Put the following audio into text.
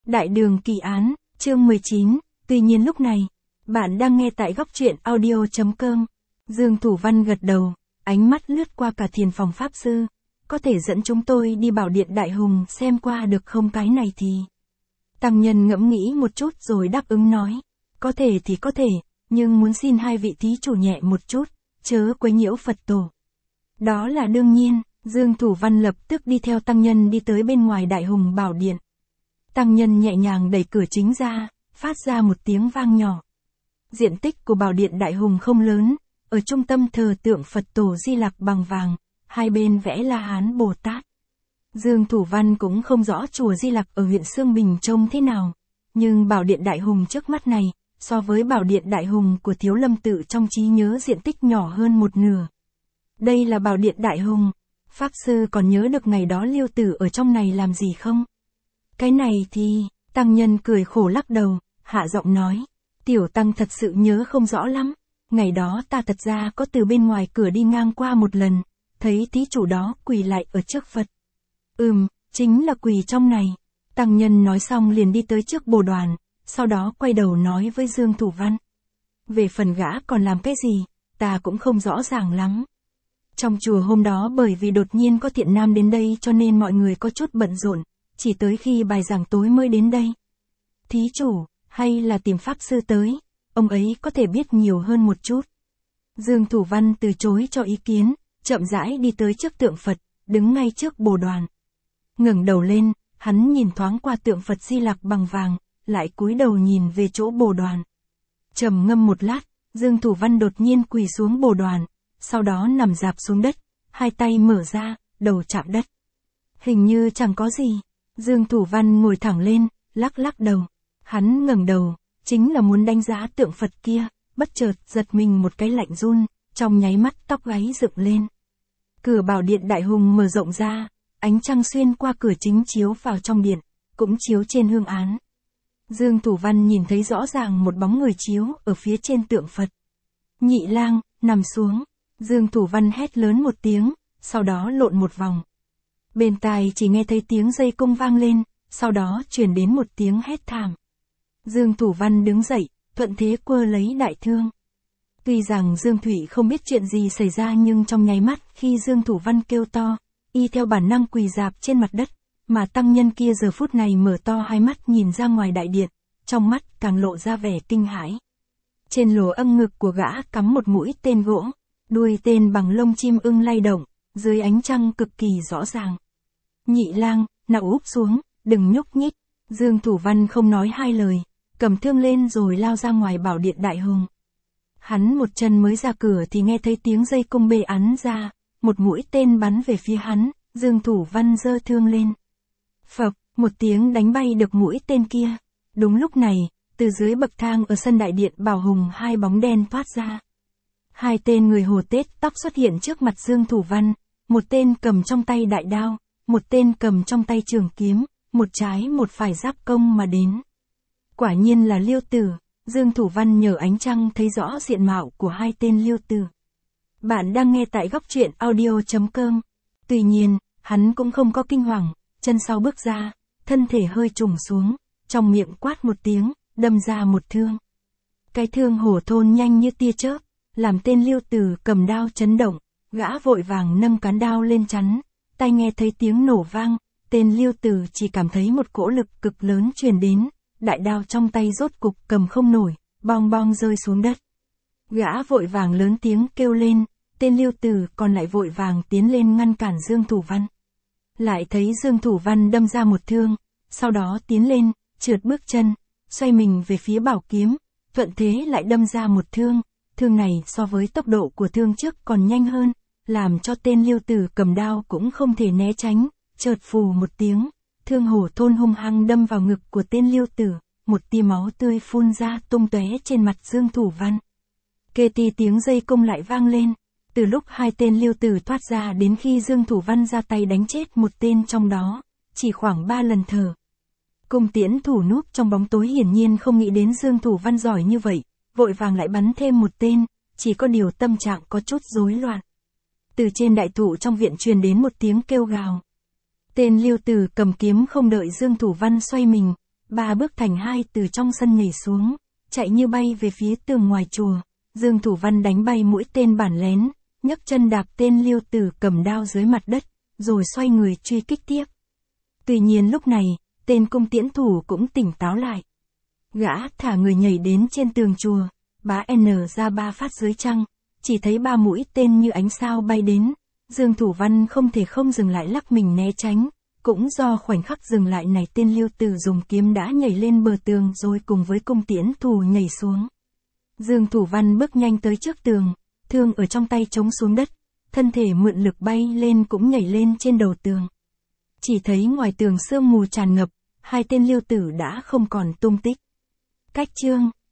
Đại đường kỳ án, chương 19, tuy nhiên lúc này, bạn đang nghe tại góc truyện audio.com. Dương Thủ Văn gật đầu, ánh mắt lướt qua cả thiền phòng pháp sư. Có thể dẫn chúng tôi đi bảo điện Đại Hùng xem qua được không, cái này thì. Tăng nhân ngẫm nghĩ một chút rồi đáp ứng nói. Có thể thì có thể, nhưng muốn xin hai vị thí chủ nhẹ một chút, chớ quấy nhiễu Phật tổ. Đó là đương nhiên, Dương Thủ Văn lập tức đi theo tăng nhân đi tới bên ngoài Đại Hùng bảo điện. Tăng nhân nhẹ nhàng đẩy cửa chính ra, phát ra một tiếng vang nhỏ. Diện tích của bảo điện Đại Hùng không lớn, ở trung tâm thờ tượng Phật tổ Di Lặc bằng vàng, hai bên vẽ La Hán Bồ Tát. Dương Thủ Văn cũng không rõ chùa Di Lặc ở huyện Sương Bình trông thế nào, nhưng bảo điện Đại Hùng trước mắt này, so với bảo điện Đại Hùng của Thiếu Lâm Tự trong trí nhớ diện tích nhỏ hơn một nửa. Đây là bảo điện Đại Hùng, Pháp Sư còn nhớ được ngày đó Liêu Tử ở trong này làm gì không? Cái này thì, tăng nhân cười khổ lắc đầu, hạ giọng nói, tiểu tăng thật sự nhớ không rõ lắm, ngày đó ta thật ra có từ bên ngoài cửa đi ngang qua một lần, thấy thí chủ đó quỳ lại ở trước Phật. Chính là quỳ trong này. Tăng nhân nói xong liền đi tới trước bồ đoàn, sau đó quay đầu nói với Dương Thủ Văn. Về phần gã còn làm cái gì, ta cũng không rõ ràng lắm. Trong chùa hôm đó bởi vì đột nhiên có thiện nam đến đây cho nên mọi người có chút bận rộn, chỉ tới khi bài giảng tối mới đến đây. Thí chủ, hay là tìm Pháp Sư tới, ông ấy có thể biết nhiều hơn một chút. Dương Thủ Văn từ chối cho ý kiến, chậm rãi đi tới trước tượng Phật, đứng ngay trước bồ đoàn. Ngẩng đầu lên, hắn nhìn thoáng qua tượng Phật Di Lặc bằng vàng, lại cúi đầu nhìn về chỗ bồ đoàn. Trầm ngâm một lát, Dương Thủ Văn đột nhiên quỳ xuống bồ đoàn, sau đó nằm rạp xuống đất, hai tay mở ra, đầu chạm đất. Hình như chẳng có gì. Dương Thủ Văn ngồi thẳng lên, lắc lắc đầu. Hắn ngẩng đầu, chính là muốn đánh giá tượng Phật kia, bất chợt giật mình một cái lạnh run, trong nháy mắt tóc gáy dựng lên. Cửa bảo điện Đại Hùng mở rộng ra, ánh trăng xuyên qua cửa chính chiếu vào trong điện, cũng chiếu trên hương án. Dương Thủ Văn nhìn thấy rõ ràng một bóng người chiếu ở phía trên tượng Phật. Nhị lang, nằm xuống. Dương Thủ Văn hét lớn một tiếng, sau đó lộn một vòng. Bên tai chỉ nghe thấy tiếng dây cung vang lên, sau đó truyền đến một tiếng hét thảm. Dương Thủ Văn đứng dậy, thuận thế quơ lấy đại thương. Tuy rằng Dương Thủy không biết chuyện gì xảy ra nhưng trong nháy mắt khi Dương Thủ Văn kêu to, y theo bản năng quỳ rạp trên mặt đất, mà tăng nhân kia giờ phút này mở to hai mắt nhìn ra ngoài đại điện, trong mắt càng lộ ra vẻ kinh hãi. Trên lỗ âm ngực của gã cắm một mũi tên gỗ, đuôi tên bằng lông chim ưng lay động, dưới ánh trăng cực kỳ rõ ràng. Nhị lang, nằm úp xuống, đừng nhúc nhích. Dương Thủ Văn không nói hai lời, cầm thương lên rồi lao ra ngoài bảo điện Đại Hùng. Hắn một chân mới ra cửa thì nghe thấy tiếng dây cung bê ắn ra, một mũi tên bắn về phía hắn, Dương Thủ Văn giơ thương lên. Phập, một tiếng đánh bay được mũi tên kia. Đúng lúc này, từ dưới bậc thang ở sân đại điện Bảo Hùng hai bóng đen thoát ra. Hai tên người Hồ Tết tóc xuất hiện trước mặt Dương Thủ Văn, một tên cầm trong tay đại đao, một tên cầm trong tay trường kiếm, một trái một phải giáp công mà đến. Quả nhiên là Liêu Tử, Dương Thủ Văn nhờ ánh trăng thấy rõ diện mạo của hai tên Liêu Tử. Bạn đang nghe tại góc truyện audio.com. Tuy nhiên, hắn cũng không có kinh hoàng, chân sau bước ra, thân thể hơi trùng xuống, trong miệng quát một tiếng, đâm ra một thương. Cái thương hổ thôn nhanh như tia chớp, làm tên Liêu Tử cầm đao chấn động, gã vội vàng nâng cán đao lên chắn, tai nghe thấy tiếng nổ vang, tên Liêu Tử chỉ cảm thấy một cỗ lực cực lớn truyền đến, đại đao trong tay rốt cục cầm không nổi, bong bong rơi xuống đất. Gã vội vàng lớn tiếng kêu lên, tên Liêu Tử còn lại vội vàng tiến lên ngăn cản Dương Thủ Văn. Lại thấy Dương Thủ Văn đâm ra một thương, sau đó tiến lên, trượt bước chân, xoay mình về phía bảo kiếm, thuận thế lại đâm ra một thương, thương này so với tốc độ của thương trước còn nhanh hơn, làm cho tên Liêu Tử cầm đao cũng không thể né tránh, chợt phù một tiếng, thương hổ thôn hung hăng đâm vào ngực của tên Liêu Tử, một tia máu tươi phun ra tung tóe trên mặt Dương Thủ Văn. Kê ti tiếng dây cung lại vang lên, từ lúc hai tên Liêu Tử thoát ra đến khi Dương Thủ Văn ra tay đánh chết một tên trong đó, chỉ khoảng 3 lần thở. Cung tiễn thủ núp trong bóng tối hiển nhiên không nghĩ đến Dương Thủ Văn giỏi như vậy, vội vàng lại bắn thêm một tên, chỉ có điều tâm trạng có chút rối loạn. Từ trên đại thụ trong viện truyền đến một tiếng kêu gào. Tên Liêu Tử cầm kiếm không đợi Dương Thủ Văn xoay mình, ba bước thành hai từ trong sân nhảy xuống, chạy như bay về phía tường ngoài chùa. Dương Thủ Văn đánh bay mũi tên bản lén, nhấc chân đạp tên Liêu Tử cầm đao dưới mặt đất, rồi xoay người truy kích tiếp. Tuy nhiên lúc này, tên cung tiễn thủ cũng tỉnh táo lại. Gã thả người nhảy đến trên tường chùa, bá N ra 3 phát dưới trăng, chỉ thấy 3 mũi tên như ánh sao bay đến. Dương Thủ Văn không thể không dừng lại lắc mình né tránh, cũng do khoảnh khắc dừng lại này tên Liêu Tử dùng kiếm đã nhảy lên bờ tường rồi cùng với cung tiễn thủ nhảy xuống. Dương Thủ Văn bước nhanh tới trước tường, thương ở trong tay chống xuống đất, thân thể mượn lực bay lên cũng nhảy lên trên đầu tường. Chỉ thấy ngoài tường sương mù tràn ngập, hai tên Liêu Tử đã không còn tung tích. Cách chương